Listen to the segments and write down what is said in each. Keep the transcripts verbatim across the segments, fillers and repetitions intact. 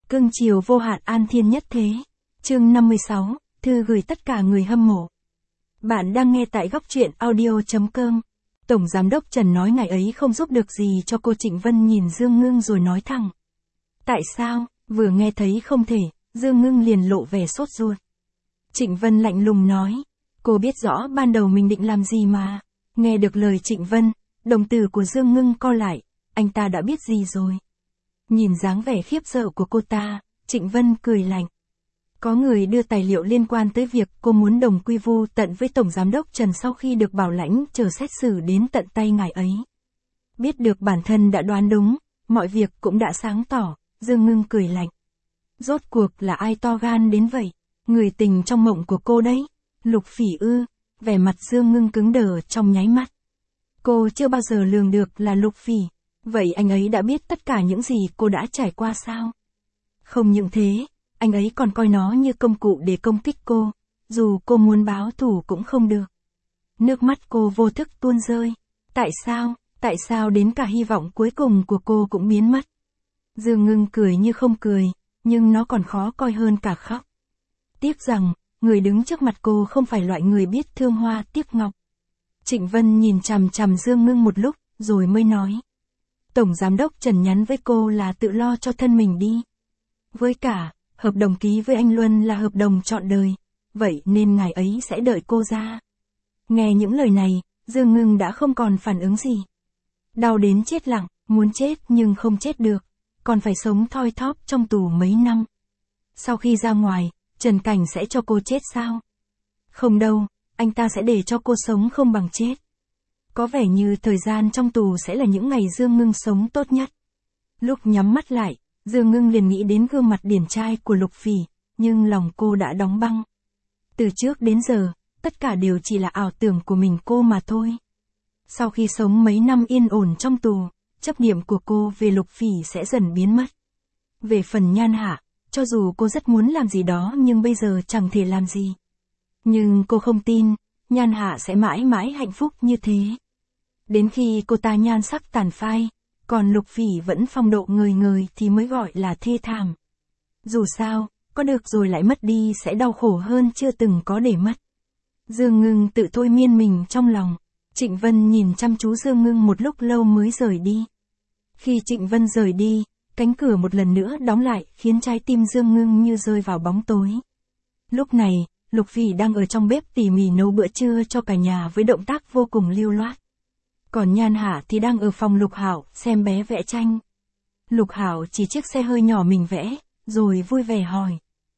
Cưng chiều vô hạn an thiên nhất thế. Chương năm mươi sáu, thư gửi tất cả người hâm mộ. Bạn đang nghe tại góc truyện audio.com. Tổng Giám đốc Trần nói ngày ấy không giúp được gì cho cô. Trịnh Vân nhìn Dương Ngưng rồi nói thẳng. Tại sao? Vừa nghe thấy không thể, Dương Ngưng liền lộ vẻ sốt ruột. Trịnh Vân lạnh lùng nói. Cô biết rõ ban đầu mình định làm gì mà. Nghe được lời Trịnh Vân, đồng tử của Dương Ngưng co lại. Anh ta đã biết gì rồi? Nhìn dáng vẻ khiếp sợ của cô ta, Trịnh Vân cười lạnh. Có người đưa tài liệu liên quan tới việc cô muốn đồng quy vu tận với Tổng Giám đốc Trần sau khi được bảo lãnh chờ xét xử đến tận tay ngài ấy. Biết được bản thân đã đoán đúng, mọi việc cũng đã sáng tỏ, Dương Ngưng cười lạnh. Rốt cuộc là ai to gan đến vậy? Người tình trong mộng của cô đấy. Lục Phỉ ư? Vẻ mặt Dương Ngưng cứng đờ trong nháy mắt. Cô chưa bao giờ lường được là Lục Phỉ. Vậy anh ấy đã biết tất cả những gì cô đã trải qua sao? Không những thế, anh ấy còn coi nó như công cụ để công kích cô, dù cô muốn báo thù cũng không được. Nước mắt cô vô thức tuôn rơi. Tại sao, tại sao đến cả hy vọng cuối cùng của cô cũng biến mất? Dương Ngưng cười như không cười, nhưng nó còn khó coi hơn cả khóc. Tiếc rằng, người đứng trước mặt cô không phải loại người biết thương hoa tiếc ngọc. Trịnh Vân nhìn chằm chằm Dương Ngưng một lúc, rồi mới nói. Tổng Giám đốc Trần nhắn với cô là tự lo cho thân mình đi. Với cả, hợp đồng ký với anh Luân là hợp đồng trọn đời, vậy nên ngài ấy sẽ đợi cô ra. Nghe những lời này, Dương Ngưng đã không còn phản ứng gì. Đau đến chết lặng, muốn chết nhưng không chết được, còn phải sống thoi thóp trong tù mấy năm. Sau khi ra ngoài, Trần Cảnh sẽ cho cô chết sao? Không đâu, anh ta sẽ để cho cô sống không bằng chết. Có vẻ như thời gian trong tù sẽ là những ngày Dương Ngưng sống tốt nhất. Lúc nhắm mắt lại, Dương Ngưng liền nghĩ đến gương mặt điển trai của Lục Phỉ, nhưng lòng cô đã đóng băng. Từ trước đến giờ, tất cả đều chỉ là ảo tưởng của mình cô mà thôi. Sau khi sống mấy năm yên ổn trong tù, chấp niệm của cô về Lục Phỉ sẽ dần biến mất. Về phần Nhan Hạ, cho dù cô rất muốn làm gì đó nhưng bây giờ chẳng thể làm gì. Nhưng cô không tin, Nhan Hạ sẽ mãi mãi hạnh phúc như thế. Đến khi cô ta nhan sắc tàn phai, còn Lục Phỉ vẫn phong độ ngời ngời thì mới gọi là thê thảm. Dù sao, có được rồi lại mất đi sẽ đau khổ hơn chưa từng có để mất. Dương Ngưng tự thôi miên mình trong lòng. Trịnh Vân nhìn chăm chú Dương Ngưng một lúc lâu mới rời đi. Khi Trịnh Vân rời đi, cánh cửa một lần nữa đóng lại khiến trái tim Dương Ngưng như rơi vào bóng tối. Lúc này, Lục Phỉ đang ở trong bếp tỉ mỉ nấu bữa trưa cho cả nhà với động tác vô cùng lưu loát. Còn Nhan Hạ thì đang ở phòng Lục Hạo xem bé vẽ tranh. Lục Hạo chỉ chiếc xe hơi nhỏ mình vẽ, rồi vui vẻ hỏi.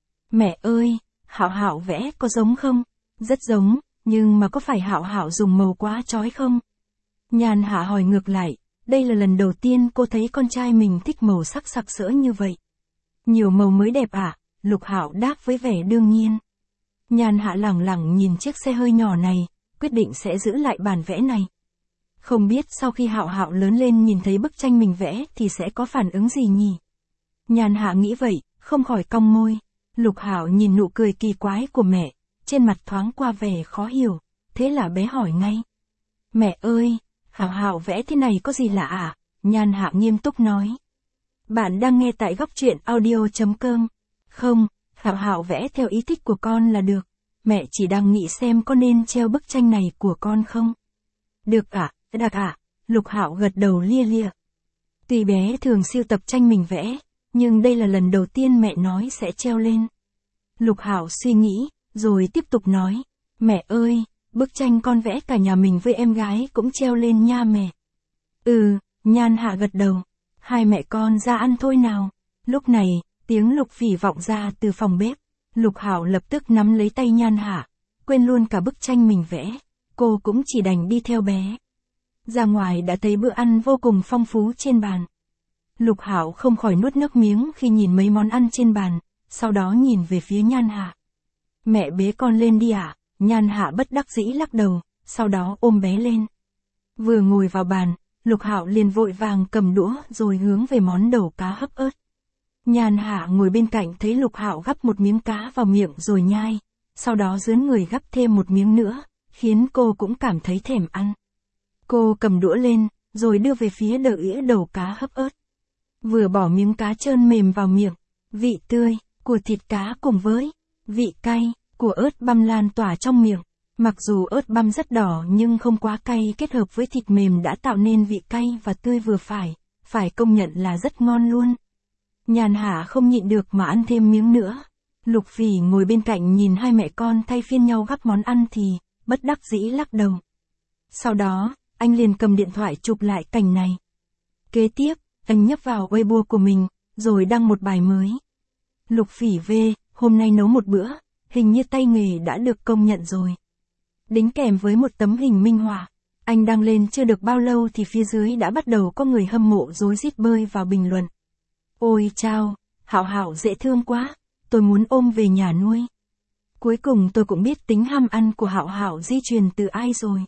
Mẹ ơi, Hạo Hạo vẽ có giống không? Rất giống, nhưng mà có phải Hạo Hạo dùng màu quá chói không? Nhan Hạ hỏi ngược lại, đây là lần đầu tiên cô thấy con trai mình thích màu sắc sặc sỡ như vậy. Nhiều màu mới đẹp ạ, à? Lục Hạo đáp với vẻ đương nhiên. Nhan Hạ lẳng lặng nhìn chiếc xe hơi nhỏ này, quyết định sẽ giữ lại bản vẽ này. Không biết sau khi Hạo Hạo lớn lên nhìn thấy bức tranh mình vẽ thì sẽ có phản ứng gì nhỉ? Nhan Hạ nghĩ vậy, không khỏi cong môi. Lục Hạo nhìn nụ cười kỳ quái của mẹ, trên mặt thoáng qua vẻ khó hiểu, thế là bé hỏi ngay. Mẹ ơi, Hạo Hạo vẽ thế này có gì lạ à? Nhan Hạ nghiêm túc nói. Bạn đang nghe tại góc truyện audio.com. Không, Hạo Hạo vẽ theo ý thích của con là được. Mẹ chỉ đang nghĩ xem có nên treo bức tranh này của con không? Được ạ, à, được ạ. À. Lục Hạo gật đầu lia lịa. Tuy bé thường sưu tập tranh mình vẽ, nhưng đây là lần đầu tiên mẹ nói sẽ treo lên. Lục Hạo suy nghĩ, rồi tiếp tục nói. Mẹ ơi, bức tranh con vẽ cả nhà mình với em gái cũng treo lên nha mẹ. Ừ, Nhan Hạ gật đầu. Hai mẹ con ra ăn thôi nào. Lúc này, tiếng Lục Phỉ vọng ra từ phòng bếp. Lục Hạo lập tức nắm lấy tay Nhan Hạ, quên luôn cả bức tranh mình vẽ. Cô cũng chỉ đành đi theo bé. Ra ngoài đã thấy bữa ăn vô cùng phong phú trên bàn. Lục Hạo không khỏi nuốt nước miếng khi nhìn mấy món ăn trên bàn, sau đó nhìn về phía Nhan Hạ. Mẹ bế con lên đi ạ. À? Nhan Hạ bất đắc dĩ lắc đầu, sau đó ôm bé lên. Vừa ngồi vào bàn, Lục Hạo liền vội vàng cầm đũa rồi hướng về món đầu cá hấp ớt. Nhan Hạ ngồi bên cạnh thấy Lục Hạo gắp một miếng cá vào miệng rồi nhai, sau đó dướn người gắp thêm một miếng nữa, khiến cô cũng cảm thấy thèm ăn. Cô cầm đũa lên, rồi đưa về phía đỡ ĩa đầu cá hấp ớt. Vừa bỏ miếng cá trơn mềm vào miệng, vị tươi của thịt cá cùng với vị cay của ớt băm lan tỏa trong miệng. Mặc dù ớt băm rất đỏ nhưng không quá cay, kết hợp với thịt mềm đã tạo nên vị cay và tươi vừa phải, phải công nhận là rất ngon luôn. Nhàn Hạ không nhịn được mà ăn thêm miếng nữa. Lục Phỉ ngồi bên cạnh nhìn hai mẹ con thay phiên nhau gắp món ăn thì, bất đắc dĩ lắc đầu. Sau đó, anh liền cầm điện thoại chụp lại cảnh này. Kế tiếp, anh nhấp vào Weibo của mình, rồi đăng một bài mới. Lục Phỉ về, hôm nay nấu một bữa, hình như tay nghề đã được công nhận rồi. Đính kèm với một tấm hình minh họa. Anh đăng lên chưa được bao lâu thì phía dưới đã bắt đầu có người hâm mộ rối rít bơi vào bình luận. Ôi chao, Hạo Hạo dễ thương quá, tôi muốn ôm về nhà nuôi. Cuối cùng tôi cũng biết tính ham ăn của Hạo Hạo di truyền từ ai rồi.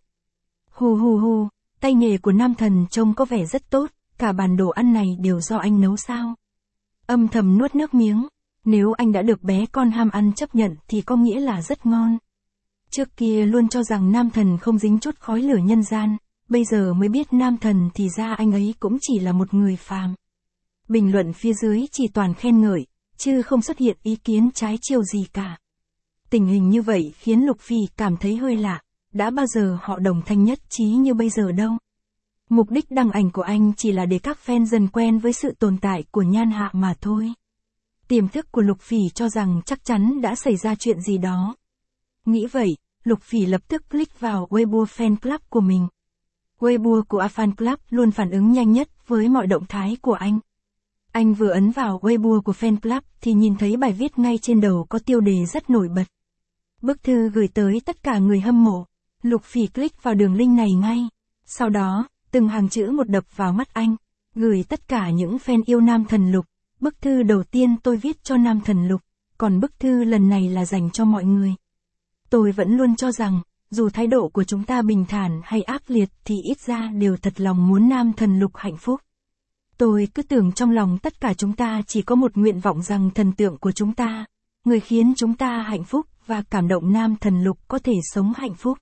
Hù hù hù, tay nghề của nam thần trông có vẻ rất tốt, cả bàn đồ ăn này đều do anh nấu sao. Âm thầm nuốt nước miếng, nếu anh đã được bé con ham ăn chấp nhận thì có nghĩa là rất ngon. Trước kia luôn cho rằng nam thần không dính chút khói lửa nhân gian, bây giờ mới biết nam thần thì ra anh ấy cũng chỉ là một người phàm. Bình luận phía dưới chỉ toàn khen ngợi, chứ không xuất hiện ý kiến trái chiều gì cả. Tình hình như vậy khiến Lục Phỉ cảm thấy hơi lạ, đã bao giờ họ đồng thanh nhất trí như bây giờ đâu. Mục đích đăng ảnh của anh chỉ là để các fan dần quen với sự tồn tại của Nhan Hạ mà thôi. Tiềm thức của Lục Phỉ cho rằng chắc chắn đã xảy ra chuyện gì đó. Nghĩ vậy, Lục Phỉ lập tức click vào Weibo fan club của mình. Weibo của A Fan Club luôn phản ứng nhanh nhất với mọi động thái của anh. Anh vừa ấn vào Weibo của fan club thì nhìn thấy bài viết ngay trên đầu có tiêu đề rất nổi bật. Bức thư gửi tới tất cả người hâm mộ. Lục Phỉ click vào đường link này ngay. Sau đó, từng hàng chữ một đập vào mắt anh. Gửi tất cả những fan yêu nam thần Lục. Bức thư đầu tiên tôi viết cho nam thần Lục, còn bức thư lần này là dành cho mọi người. Tôi vẫn luôn cho rằng, dù thái độ của chúng ta bình thản hay ác liệt thì ít ra đều thật lòng muốn nam thần Lục hạnh phúc. Tôi cứ tưởng trong lòng tất cả chúng ta chỉ có một nguyện vọng rằng thần tượng của chúng ta, người khiến chúng ta hạnh phúc và cảm động nam thần Lục có thể sống hạnh phúc.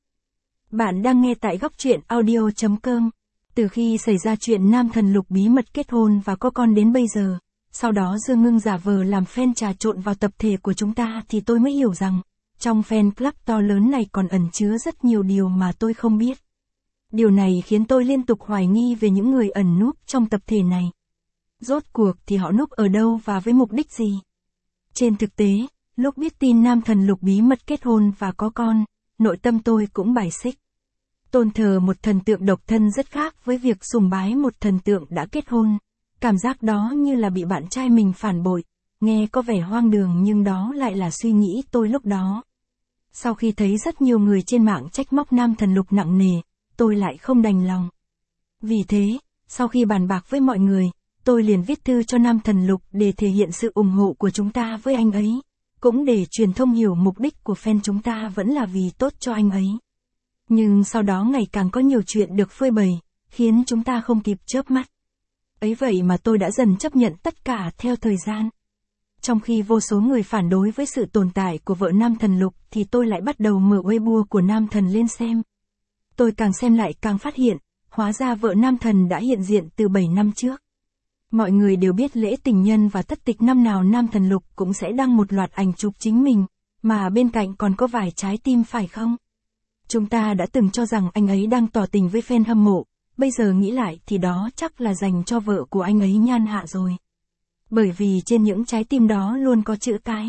Bạn đang nghe tại góc truyện audio chấm com. Từ khi xảy ra chuyện nam thần Lục bí mật kết hôn và có con đến bây giờ, sau đó Dương Ngưng giả vờ làm fan trà trộn vào tập thể của chúng ta thì tôi mới hiểu rằng, trong fan club to lớn này còn ẩn chứa rất nhiều điều mà tôi không biết. Điều này khiến tôi liên tục hoài nghi về những người ẩn núp trong tập thể này. Rốt cuộc thì họ núp ở đâu và với mục đích gì? Trên thực tế, lúc biết tin nam thần Lục bí mật kết hôn và có con, nội tâm tôi cũng bài xích. Tôn thờ một thần tượng độc thân rất khác với việc sùng bái một thần tượng đã kết hôn. Cảm giác đó như là bị bạn trai mình phản bội, nghe có vẻ hoang đường nhưng đó lại là suy nghĩ tôi lúc đó. Sau khi thấy rất nhiều người trên mạng trách móc nam thần Lục nặng nề, tôi lại không đành lòng. Vì thế, sau khi bàn bạc với mọi người, tôi liền viết thư cho nam thần Lục để thể hiện sự ủng hộ của chúng ta với anh ấy, cũng để truyền thông hiểu mục đích của fan chúng ta vẫn là vì tốt cho anh ấy. Nhưng sau đó ngày càng có nhiều chuyện được phơi bày, khiến chúng ta không kịp chớp mắt. Ấy vậy mà tôi đã dần chấp nhận tất cả theo thời gian. Trong khi vô số người phản đối với sự tồn tại của vợ nam thần Lục thì tôi lại bắt đầu mở Weibo của nam thần lên xem. Tôi càng xem lại càng phát hiện, hóa ra vợ nam thần đã hiện diện từ bảy năm trước. Mọi người đều biết lễ tình nhân và thất tịch năm nào nam thần Lục cũng sẽ đăng một loạt ảnh chụp chính mình, mà bên cạnh còn có vài trái tim phải không? Chúng ta đã từng cho rằng anh ấy đang tỏ tình với fan hâm mộ, bây giờ nghĩ lại thì đó chắc là dành cho vợ của anh ấy Nhan Hạ rồi. Bởi vì trên những trái tim đó luôn có chữ cái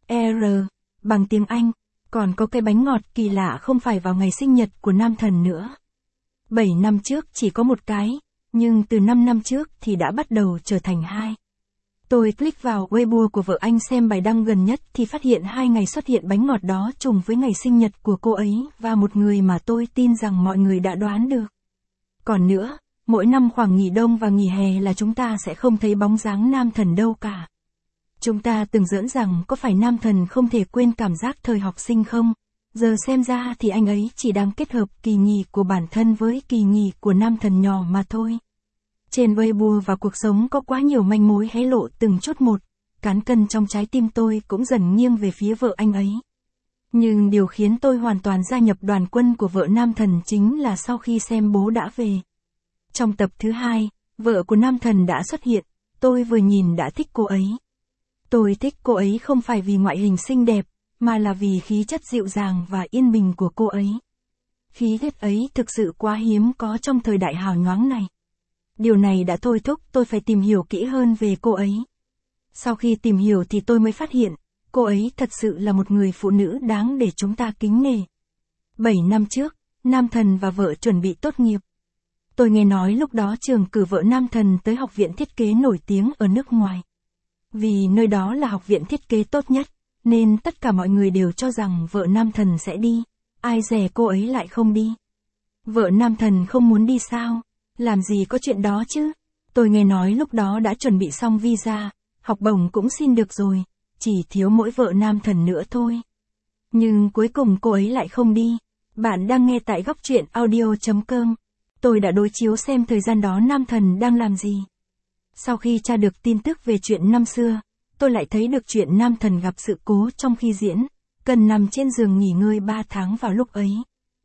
R bằng tiếng Anh, còn có cái bánh ngọt kỳ lạ không phải vào ngày sinh nhật của nam thần nữa. bảy năm trước chỉ có một cái, nhưng từ năm năm trước thì đã bắt đầu trở thành hai. Tôi click vào Weibo của vợ anh xem bài đăng gần nhất thì phát hiện hai ngày xuất hiện bánh ngọt đó trùng với ngày sinh nhật của cô ấy và một người mà tôi tin rằng mọi người đã đoán được. Còn nữa, mỗi năm khoảng nghỉ đông và nghỉ hè là chúng ta sẽ không thấy bóng dáng nam thần đâu cả. Chúng ta từng giỡn rằng có phải nam thần không thể quên cảm giác thời học sinh không? Giờ xem ra thì anh ấy chỉ đang kết hợp kỳ nghỉ của bản thân với kỳ nghỉ của nam thần nhỏ mà thôi. Trên Weibo và cuộc sống có quá nhiều manh mối hé lộ từng chút một, cán cân trong trái tim tôi cũng dần nghiêng về phía vợ anh ấy. Nhưng điều khiến tôi hoàn toàn gia nhập đoàn quân của vợ nam thần chính là sau khi xem Bố Đã Về. Trong tập thứ hai, vợ của nam thần đã xuất hiện, tôi vừa nhìn đã thích cô ấy. Tôi thích cô ấy không phải vì ngoại hình xinh đẹp, mà là vì khí chất dịu dàng và yên bình của cô ấy. Khí chất ấy thực sự quá hiếm có trong thời đại hào nhoáng này. Điều này đã thôi thúc tôi phải tìm hiểu kỹ hơn về cô ấy. Sau khi tìm hiểu thì tôi mới phát hiện, cô ấy thật sự là một người phụ nữ đáng để chúng ta kính nể. Bảy năm trước, Nam Thần và vợ chuẩn bị tốt nghiệp. Tôi nghe nói lúc đó trường cử vợ Nam Thần tới học viện thiết kế nổi tiếng ở nước ngoài. Vì nơi đó là học viện thiết kế tốt nhất, nên tất cả mọi người đều cho rằng vợ Nam Thần sẽ đi. Ai dè cô ấy lại không đi. Vợ Nam Thần không muốn đi sao? Làm gì có chuyện đó chứ? Tôi nghe nói lúc đó đã chuẩn bị xong visa, học bổng cũng xin được rồi, chỉ thiếu mỗi vợ Nam Thần nữa thôi. Nhưng cuối cùng cô ấy lại không đi. Bạn đang nghe tại góc truyện audio chấm com. Tôi đã đối chiếu xem thời gian đó Nam Thần đang làm gì. Sau khi tra được tin tức về chuyện năm xưa, tôi lại thấy được chuyện Nam Thần gặp sự cố trong khi diễn, cần nằm trên giường nghỉ ngơi ba tháng vào lúc ấy.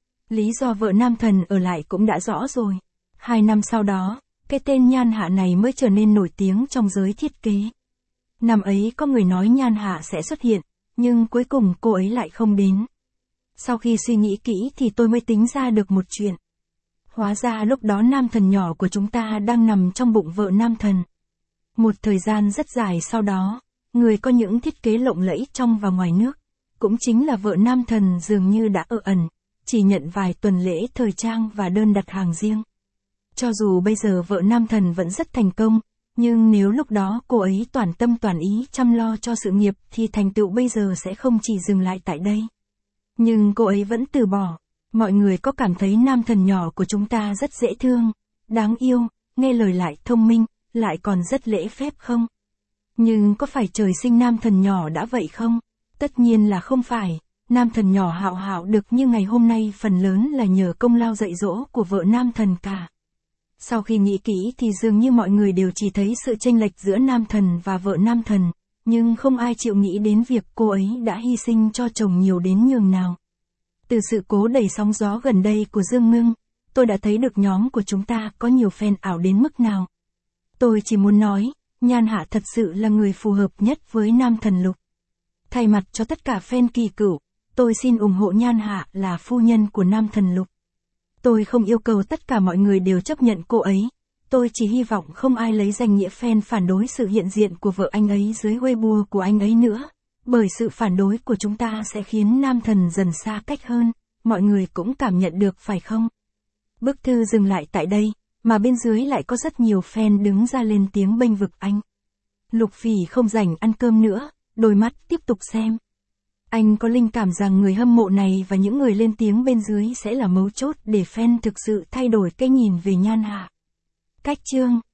Lý do vợ Nam Thần ở lại cũng đã rõ rồi. Hai năm sau đó, cái tên Nhan Hạ này mới trở nên nổi tiếng trong giới thiết kế. Năm ấy có người nói Nhan Hạ sẽ xuất hiện, nhưng cuối cùng cô ấy lại không đến. Sau khi suy nghĩ kỹ thì tôi mới tính ra được một chuyện. Hóa ra lúc đó Nam Thần nhỏ của chúng ta đang nằm trong bụng vợ Nam Thần. Một thời gian rất dài sau đó, người có những thiết kế lộng lẫy trong và ngoài nước, cũng chính là vợ Nam Thần dường như đã ở ẩn, chỉ nhận vài tuần lễ thời trang và đơn đặt hàng riêng. Cho dù bây giờ vợ Nam Thần vẫn rất thành công, nhưng nếu lúc đó cô ấy toàn tâm toàn ý chăm lo cho sự nghiệp thì thành tựu bây giờ sẽ không chỉ dừng lại tại đây. Nhưng cô ấy vẫn từ bỏ. Mọi người có cảm thấy Nam Thần nhỏ của chúng ta rất dễ thương, đáng yêu, nghe lời lại thông minh, lại còn rất lễ phép không? Nhưng có phải trời sinh Nam Thần nhỏ đã vậy không? Tất nhiên là không phải. Nam Thần nhỏ hạo hạo được như ngày hôm nay phần lớn là nhờ công lao dạy dỗ của vợ Nam Thần cả. Sau khi nghĩ kỹ thì dường như mọi người đều chỉ thấy sự chênh lệch giữa Nam Thần và vợ Nam Thần, nhưng không ai chịu nghĩ đến việc cô ấy đã hy sinh cho chồng nhiều đến nhường nào. Từ sự cố đầy sóng gió gần đây của Dương Ngưng, tôi đã thấy được nhóm của chúng ta có nhiều fan ảo đến mức nào. Tôi chỉ muốn nói, Nhan Hạ thật sự là người phù hợp nhất với Nam Thần Lục. Thay mặt cho tất cả fan Kỳ Cửu, tôi xin ủng hộ Nhan Hạ là phu nhân của Nam Thần Lục. Tôi không yêu cầu tất cả mọi người đều chấp nhận cô ấy, tôi chỉ hy vọng không ai lấy danh nghĩa fan phản đối sự hiện diện của vợ anh ấy dưới Weibo của anh ấy nữa. Bởi sự phản đối của chúng ta sẽ khiến Nam Thần dần xa cách hơn, mọi người cũng cảm nhận được phải không? Bức thư dừng lại tại đây, mà bên dưới lại có rất nhiều fan đứng ra lên tiếng bênh vực anh. Lục Phỉ không rảnh ăn cơm nữa, đôi mắt tiếp tục xem. Anh có linh cảm rằng người hâm mộ này và những người lên tiếng bên dưới sẽ là mấu chốt để fan thực sự thay đổi cái nhìn về Nhan Hạ. Cách chương